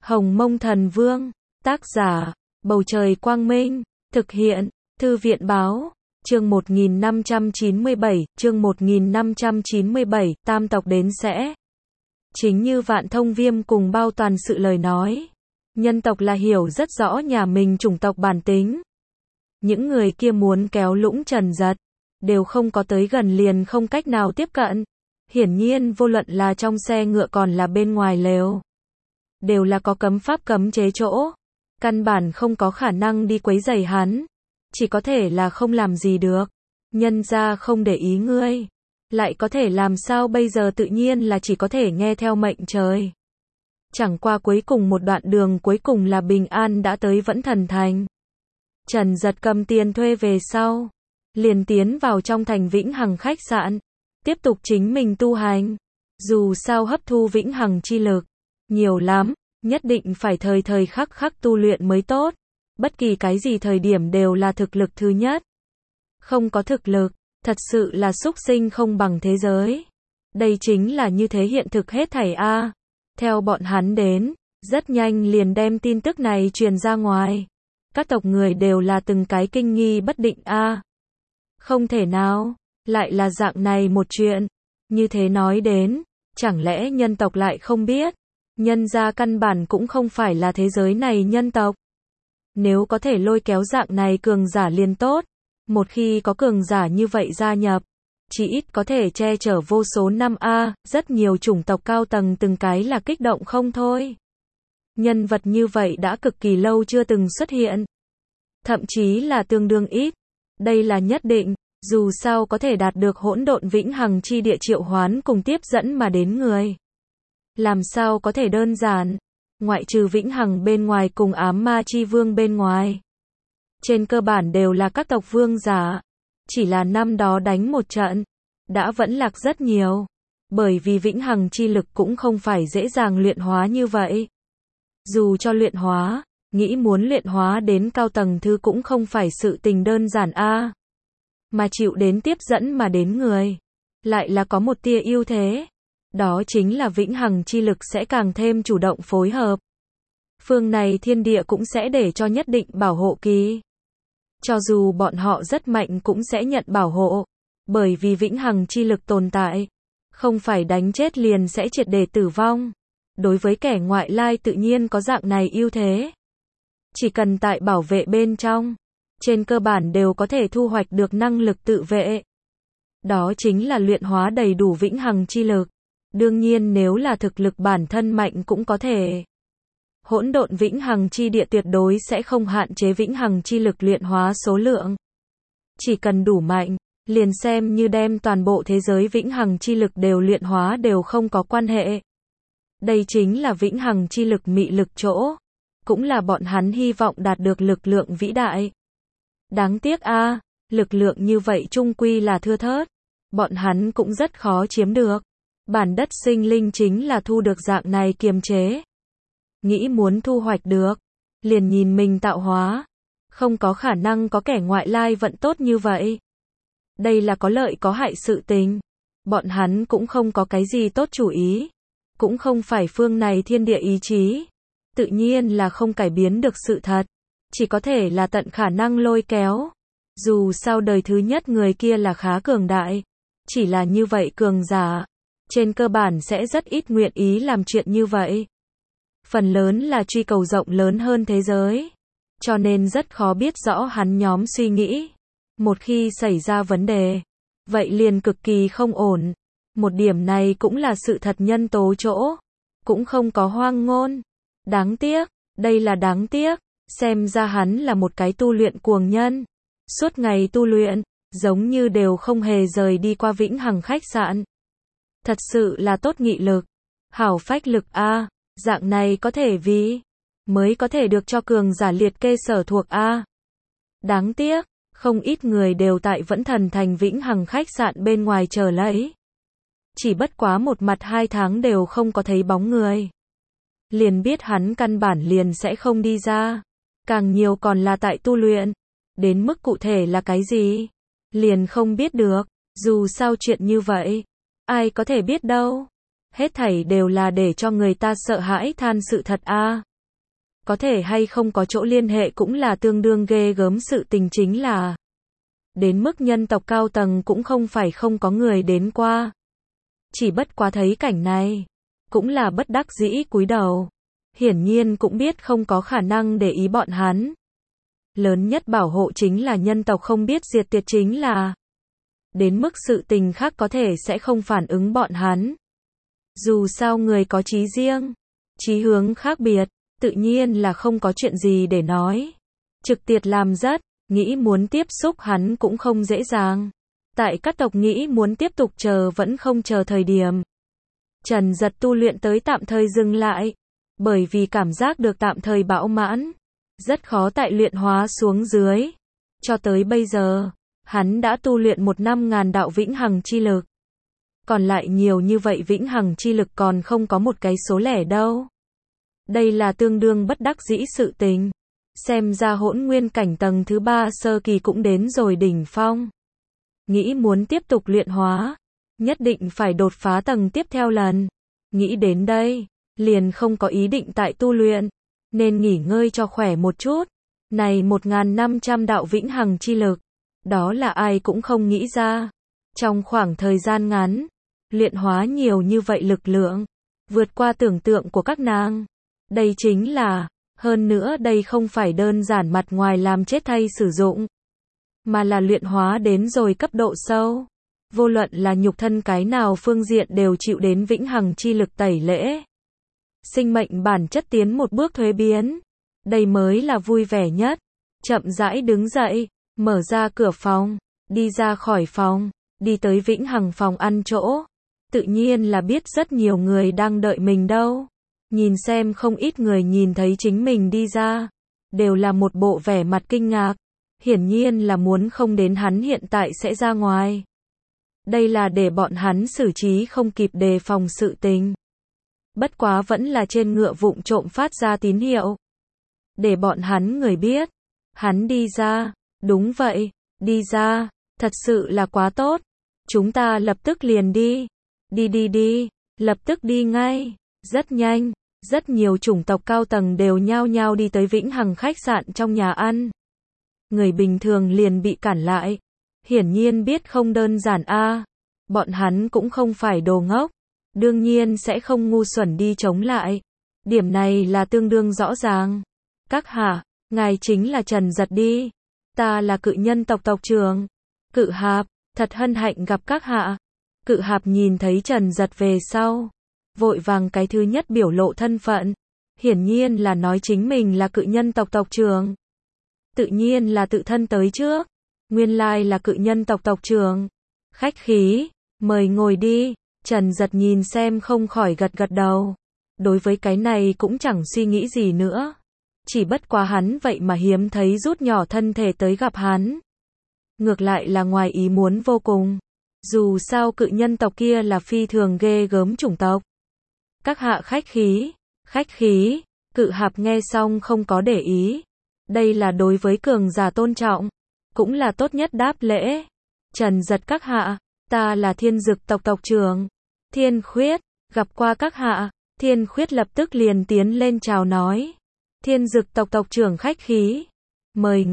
Hồng Mông Thần Vương, tác giả, Bầu Trời Quang Minh, thực hiện, Thư viện Báo, chương 1597, tam tộc đến sẽ. Chính như Vạn Thông Viêm cùng bao toàn sự lời nói. Nhân tộc là hiểu rất rõ nhà mình chủng tộc bản tính. Những người kia muốn kéo Lũng Trần Giật, đều không có tới gần liền không cách nào tiếp cận. Hiển nhiên vô luận là trong xe ngựa còn là bên ngoài lều, đều là có cấm pháp cấm chế chỗ. Căn bản không có khả năng đi quấy rầy hắn. Chỉ có thể là không làm gì được. Nhân ra không để ý ngươi. Lại có thể làm sao bây giờ, tự nhiên là chỉ có thể nghe theo mệnh trời. Chẳng qua cuối cùng một đoạn đường cuối cùng là bình an đã tới Vẫn Thần Thành. Trần Giật cầm tiền thuê về sau, liền tiến vào trong thành Vĩnh Hằng khách sạn, tiếp tục chính mình tu hành. Dù sao hấp thu Vĩnh Hằng chi lực nhiều lắm, nhất định phải thời thời khắc khắc tu luyện mới tốt. Bất kỳ cái gì thời điểm đều là thực lực thứ nhất. Không có thực lực, thật sự là súc sinh không bằng thế giới. Đây chính là như thế hiện thực hết thảy a. Theo bọn hắn đến, rất nhanh liền đem tin tức này truyền ra ngoài. Các tộc người đều là từng cái kinh nghi bất định a. Không thể nào, lại là dạng này một chuyện. Như thế nói đến, chẳng lẽ nhân tộc lại không biết? Nhân ra căn bản cũng không phải là thế giới này nhân tộc. Nếu có thể lôi kéo dạng này cường giả liền tốt. Một khi có cường giả như vậy gia nhập, chỉ ít có thể che chở vô số năm a. Rất nhiều chủng tộc cao tầng từng cái là kích động không thôi. Nhân vật như vậy đã cực kỳ lâu chưa từng xuất hiện. Thậm chí là tương đương ít. Đây là nhất định, dù sao có thể đạt được hỗn độn Vĩnh Hằng chi địa triệu hoán cùng tiếp dẫn mà đến người. Làm sao có thể đơn giản, ngoại trừ Vĩnh Hằng bên ngoài cùng ám ma chi vương bên ngoài. Trên cơ bản đều là các tộc vương giả. Chỉ là năm đó đánh một trận, đã vẫn lạc rất nhiều. Bởi vì Vĩnh Hằng chi lực cũng không phải dễ dàng luyện hóa như vậy. Dù cho luyện hóa, nghĩ muốn luyện hóa đến cao tầng thứ cũng không phải sự tình đơn giản a. Mà chịu đến tiếp dẫn mà đến người, lại là có một tia ưu thế. Đó chính là Vĩnh Hằng chi lực sẽ càng thêm chủ động phối hợp. Phương này thiên địa cũng sẽ để cho nhất định bảo hộ kỳ. Cho dù bọn họ rất mạnh cũng sẽ nhận bảo hộ. Bởi vì Vĩnh Hằng chi lực tồn tại, không phải đánh chết liền sẽ triệt để tử vong. Đối với kẻ ngoại lai tự nhiên có dạng này ưu thế. Chỉ cần tại bảo vệ bên trong, trên cơ bản đều có thể thu hoạch được năng lực tự vệ. Đó chính là luyện hóa đầy đủ Vĩnh Hằng chi lực. Đương nhiên nếu là thực lực bản thân mạnh cũng có thể. Hỗn độn Vĩnh Hằng chi địa tuyệt đối sẽ không hạn chế Vĩnh Hằng chi lực luyện hóa số lượng. Chỉ cần đủ mạnh, liền xem như đem toàn bộ thế giới Vĩnh Hằng chi lực đều luyện hóa đều không có quan hệ. Đây chính là Vĩnh Hằng chi lực mị lực chỗ. Cũng là bọn hắn hy vọng đạt được lực lượng vĩ đại. Đáng tiếc a, lực lượng như vậy chung quy là thưa thớt. Bọn hắn cũng rất khó chiếm được. Bản đất sinh linh chính là thu được dạng này kiềm chế. Nghĩ muốn thu hoạch được, liền nhìn mình tạo hóa. Không có khả năng có kẻ ngoại lai vận tốt như vậy. Đây là có lợi có hại sự tình. Bọn hắn cũng không có cái gì tốt chủ ý. Cũng không phải phương này thiên địa ý chí. Tự nhiên là không cải biến được sự thật. Chỉ có thể là tận khả năng lôi kéo. Dù sao đời thứ nhất người kia là khá cường đại. Chỉ là như vậy cường giả, trên cơ bản sẽ rất ít nguyện ý làm chuyện như vậy. Phần lớn là truy cầu rộng lớn hơn thế giới. Cho nên rất khó biết rõ hắn nhóm suy nghĩ. Một khi xảy ra vấn đề, vậy liền cực kỳ không ổn. Một điểm này cũng là sự thật nhân tố chỗ. Cũng không có hoang ngôn. Đáng tiếc, đây là đáng tiếc. Xem ra hắn là một cái tu luyện cuồng nhân. Suốt ngày tu luyện, giống như đều không hề rời đi qua Vĩnh Hằng khách sạn. Thật sự là tốt nghị lực. Hảo phách lực a. Dạng này có thể vì mới có thể được cho cường giả liệt kê sở thuộc a. Đáng tiếc, không ít người đều tại Vẫn Thần Thành Vĩnh Hằng khách sạn bên ngoài chờ lấy. Chỉ bất quá một mặt 2 tháng đều không có thấy bóng người. Liền biết hắn căn bản liền sẽ không đi ra. Càng nhiều còn là tại tu luyện. Đến mức cụ thể là cái gì? Liền không biết được. Dù sao chuyện như vậy, ai có thể biết đâu. Hết thảy đều là để cho người ta sợ hãi than sự thật a. có thể hay không có chỗ liên hệ cũng là tương đương ghê gớm, sự tình chính là đến mức nhân tộc cao tầng cũng không phải không có người đến qua. Chỉ bất quá thấy cảnh này, cũng là bất đắc dĩ cúi đầu. Hiển nhiên cũng biết không có khả năng để ý bọn hắn. Lớn nhất bảo hộ chính là nhân tộc không biết diệt tuyệt chính là. Đến mức sự tình khác có thể sẽ không phản ứng bọn hắn. Dù sao người có chí riêng, chí hướng khác biệt, tự nhiên là không có chuyện gì để nói. Trực tiệt làm rất, nghĩ muốn tiếp xúc hắn cũng không dễ dàng. Tại các tộc nghĩ muốn tiếp tục chờ vẫn không chờ thời điểm. Trần Giật tu luyện tới tạm thời dừng lại. Bởi vì cảm giác được tạm thời bão mãn. Rất khó tại luyện hóa xuống dưới. Cho tới bây giờ, hắn đã tu luyện 1.000 đạo vĩnh hằng chi lực. Còn lại nhiều như vậy vĩnh hằng chi lực còn không có một cái số lẻ đâu. Đây là tương đương bất đắc dĩ sự tình. Xem ra hỗn nguyên cảnh tầng thứ 3 sơ kỳ cũng đến rồi đỉnh phong. Nghĩ muốn tiếp tục luyện hóa, nhất định phải đột phá tầng tiếp theo lần. Nghĩ đến đây, liền không có ý định tại tu luyện, nên nghỉ ngơi cho khỏe một chút. Này 1.500 đạo vĩnh hằng chi lực, đó là ai cũng không nghĩ ra. Trong khoảng thời gian ngắn, luyện hóa nhiều như vậy lực lượng, vượt qua tưởng tượng của các nàng. Đây chính là, hơn nữa đây không phải đơn giản mặt ngoài làm chết thay sử dụng, mà là luyện hóa đến rồi cấp độ sâu. Vô luận là nhục thân cái nào phương diện đều chịu đến vĩnh hằng chi lực tẩy lễ. Sinh mệnh bản chất tiến một bước thuế biến. Đây mới là vui vẻ nhất. Chậm rãi đứng dậy, mở ra cửa phòng, đi ra khỏi phòng, đi tới vĩnh hằng phòng ăn chỗ. Tự nhiên là biết rất nhiều người đang đợi mình đâu. Nhìn xem không ít người nhìn thấy chính mình đi ra, đều là một bộ vẻ mặt kinh ngạc. Hiển nhiên là muốn không đến hắn hiện tại sẽ ra ngoài. Đây là để bọn hắn xử trí không kịp đề phòng sự tình. Bất quá vẫn là trên ngựa vụng trộm phát ra tín hiệu. Để bọn hắn người biết. Hắn đi ra. Đúng vậy. Đi ra. Thật sự là quá tốt. Chúng ta lập tức liền đi. Đi. Lập tức đi ngay. Rất nhanh. Rất nhiều chủng tộc cao tầng đều nhao nhao đi tới vĩnh hằng khách sạn trong nhà ăn. Người bình thường liền bị cản lại. Hiển nhiên biết không đơn giản a. Bọn hắn cũng không phải đồ ngốc. Đương nhiên sẽ không ngu xuẩn đi chống lại. Điểm này là tương đương rõ ràng. Các hạ, ngài chính là Trần Giật đi. Ta là cự nhân tộc tộc trưởng. Cự Hạp, thật hân hạnh gặp các hạ. Cự Hạp nhìn thấy Trần Giật về sau. Vội vàng cái thứ nhất biểu lộ thân phận. Hiển nhiên là nói chính mình là cự nhân tộc tộc trưởng. Tự nhiên là tự thân tới trước. Nguyên lai là cự nhân tộc tộc trưởng. Khách khí, mời ngồi đi. Trần Giật nhìn xem không khỏi gật gật đầu. Đối với cái này cũng chẳng suy nghĩ gì nữa. Chỉ bất quá hắn vậy mà hiếm thấy rút nhỏ thân thể tới gặp hắn. Ngược lại là ngoài ý muốn vô cùng. Dù sao cự nhân tộc kia là phi thường ghê gớm chủng tộc. Các hạ khách khí, Cự Hạp nghe xong không có để ý. Đây là đối với cường giả tôn trọng, cũng là tốt nhất đáp lễ. Trần Giật các hạ, ta là Thiên Dực tộc tộc trưởng, Thiên Khuyết, gặp qua các hạ. Thiên Khuyết lập tức liền tiến lên chào nói. Thiên Dực tộc tộc trưởng khách khí. Mời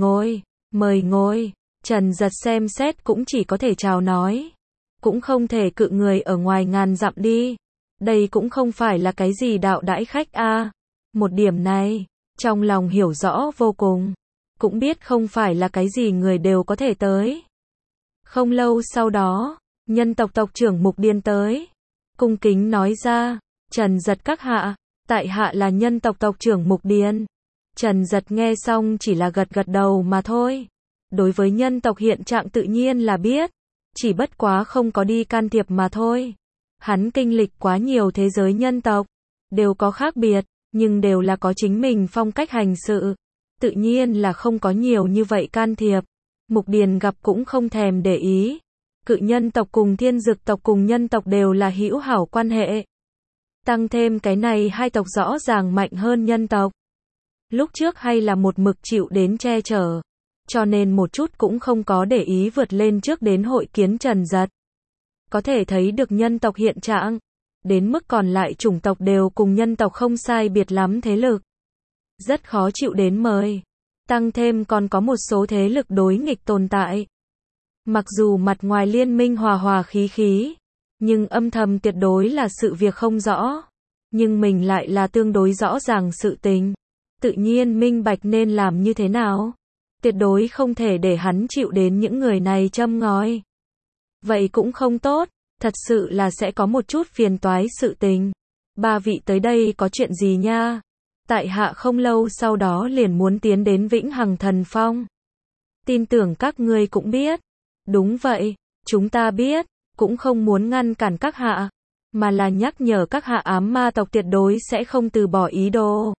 ngồi. Trần Giật xem xét cũng chỉ có thể chào nói. Cũng không thể cự người ở ngoài ngàn dặm đi. Đây cũng không phải là cái gì đạo đãi khách a. Một điểm này, trong lòng hiểu rõ vô cùng. Cũng biết không phải là cái gì người đều có thể tới. Không lâu sau đó, nhân tộc tộc trưởng Mục Điên tới. Cung kính nói ra, Trần Giật các hạ, tại hạ là nhân tộc tộc trưởng Mục Điên. Trần Giật nghe xong chỉ là gật gật đầu mà thôi. Đối với nhân tộc hiện trạng tự nhiên là biết. Chỉ bất quá không có đi can thiệp mà thôi. Hắn kinh lịch quá nhiều thế giới nhân tộc. Đều có khác biệt, nhưng đều là có chính mình phong cách hành sự. Tự nhiên là không có nhiều như vậy can thiệp. Mục Điền gặp cũng không thèm để ý. Cự nhân tộc cùng Thiên Dực tộc cùng nhân tộc đều là hữu hảo quan hệ. Tăng thêm cái này hai tộc rõ ràng mạnh hơn nhân tộc. Lúc trước hay là một mực chịu đến che chở. Cho nên một chút cũng không có để ý vượt lên trước đến hội kiến Trần Giật. Có thể thấy được nhân tộc hiện trạng. Đến mức còn lại chủng tộc đều cùng nhân tộc không sai biệt lắm thế lực. rất khó chịu đến mời. Tăng thêm còn có một số thế lực đối nghịch tồn tại. Mặc dù mặt ngoài liên minh hòa hòa khí khí, nhưng âm thầm tuyệt đối là sự việc không rõ. Nhưng mình lại là tương đối rõ ràng sự tình. Tự nhiên minh bạch nên làm như thế nào. Tuyệt đối không thể để hắn chịu đến những người này châm ngòi. Vậy cũng không tốt, thật sự là sẽ có một chút phiền toái sự tình. Ba vị tới đây có chuyện gì nha? Tại hạ không lâu sau đó liền muốn tiến đến Vĩnh Hằng Thần Phong. Tin tưởng các ngươi cũng biết. Đúng vậy, chúng ta biết, cũng không muốn ngăn cản các hạ, mà là nhắc nhở các hạ ám ma tộc tuyệt đối sẽ không từ bỏ ý đồ.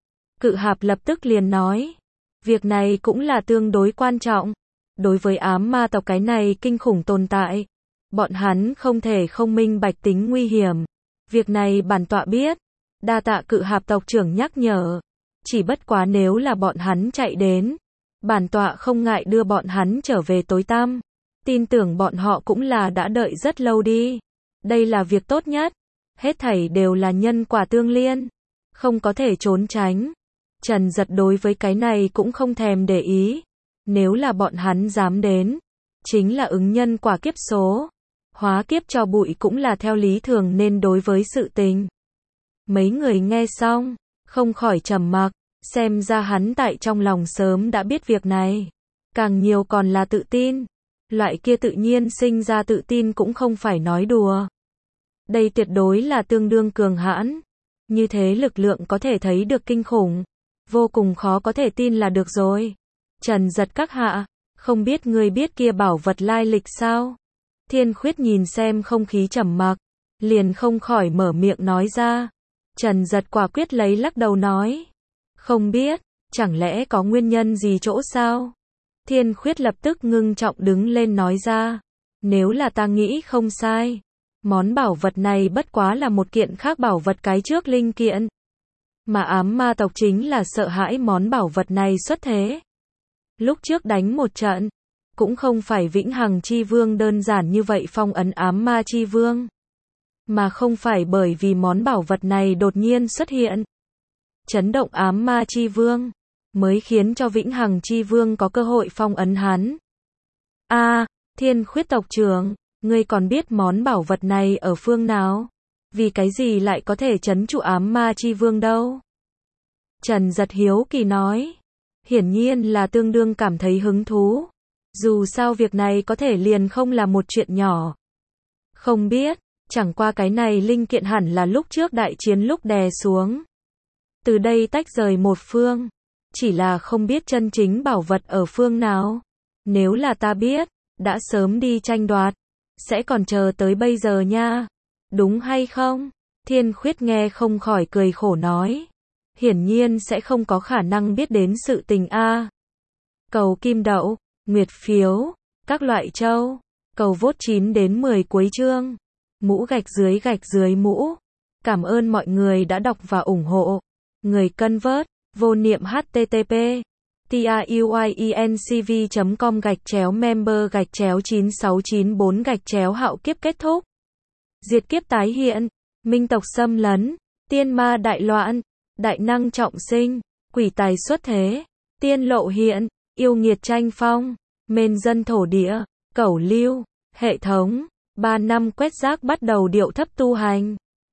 Cự Hạp lập tức liền nói, việc này cũng là tương đối quan trọng. Đối với ám ma tộc cái này kinh khủng tồn tại, bọn hắn không thể không minh bạch tính nguy hiểm. Việc này bản tọa biết, đa tạ Cự Hạp tộc trưởng nhắc nhở. Chỉ bất quá nếu là bọn hắn chạy đến, bản tọa không ngại đưa bọn hắn trở về tối tăm. Tin tưởng bọn họ cũng là đã đợi rất lâu đi. Đây là việc tốt nhất. Hết thảy đều là nhân quả tương liên. Không có thể trốn tránh. Trần Giật đối với cái này cũng không thèm để ý. Nếu là bọn hắn dám đến, chính là ứng nhân quả kiếp số. Hóa kiếp cho bụi cũng là theo lý thường nên đối với sự tình. Mấy người nghe xong, không khỏi trầm mặc. Xem ra hắn tại trong lòng sớm đã biết việc này. Càng nhiều còn là tự tin. Loại kia tự nhiên sinh ra tự tin cũng không phải nói đùa. Đây tuyệt đối là tương đương cường hãn. Như thế lực lượng có thể thấy được kinh khủng. Vô cùng khó có thể tin là được rồi. Trần Giật các hạ, không biết người biết kia bảo vật lai lịch sao? Thiên Khuyết nhìn xem không khí trầm mặc, liền không khỏi mở miệng nói ra. Trần Giật quả quyết lấy lắc đầu nói. Không biết, chẳng lẽ có nguyên nhân gì chỗ sao? Thiên Khuyết lập tức ngưng trọng đứng lên nói ra. Nếu là ta nghĩ không sai, món bảo vật này bất quá là một kiện khác bảo vật cái trước linh kiện. Mà ám ma tộc chính là sợ hãi món bảo vật này xuất thế. Lúc trước đánh một trận, cũng không phải Vĩnh Hằng Chi Vương đơn giản như vậy phong ấn ám ma Chi Vương. Mà không phải bởi vì món bảo vật này đột nhiên xuất hiện. Chấn động ám ma Chi Vương, mới khiến cho Vĩnh Hằng Chi Vương có cơ hội phong ấn hắn. Thiên Khuyết tộc trưởng, ngươi còn biết món bảo vật này ở phương nào? Vì cái gì lại có thể trấn trụ ám ma Chi Vương đâu? Trần Giật hiếu kỳ nói. Hiển nhiên là tương đương cảm thấy hứng thú. Dù sao việc này có thể liền không là một chuyện nhỏ. Không biết, chẳng qua cái này linh kiện hẳn là lúc trước đại chiến lúc đè xuống. Từ đây tách rời một phương. Chỉ là không biết chân chính bảo vật ở phương nào. Nếu là ta biết, đã sớm đi tranh đoạt. Sẽ còn chờ tới bây giờ nha. Đúng hay không? Thiên Khuyết nghe không khỏi cười khổ nói. Hiển nhiên sẽ không có khả năng biết đến sự tình a. Cầu kim đậu, nguyệt phiếu, các loại châu. Cầu vote 9 đến 10 cuối chương. Mũ gạch dưới mũ. Cảm ơn mọi người đã đọc và ủng hộ. Người cân vớt, vô niệm http tiuyencv.com/member/9694 hạo kiếp kết thúc. Diệt kiếp tái hiện, minh tộc xâm lấn, tiên ma đại loạn, đại năng trọng sinh, quỷ tài xuất thế, tiên lộ hiện, yêu nghiệt tranh phong, mên dân thổ địa, cẩu lưu, hệ thống, 3 năm quét rác bắt đầu điệu thấp tu hành.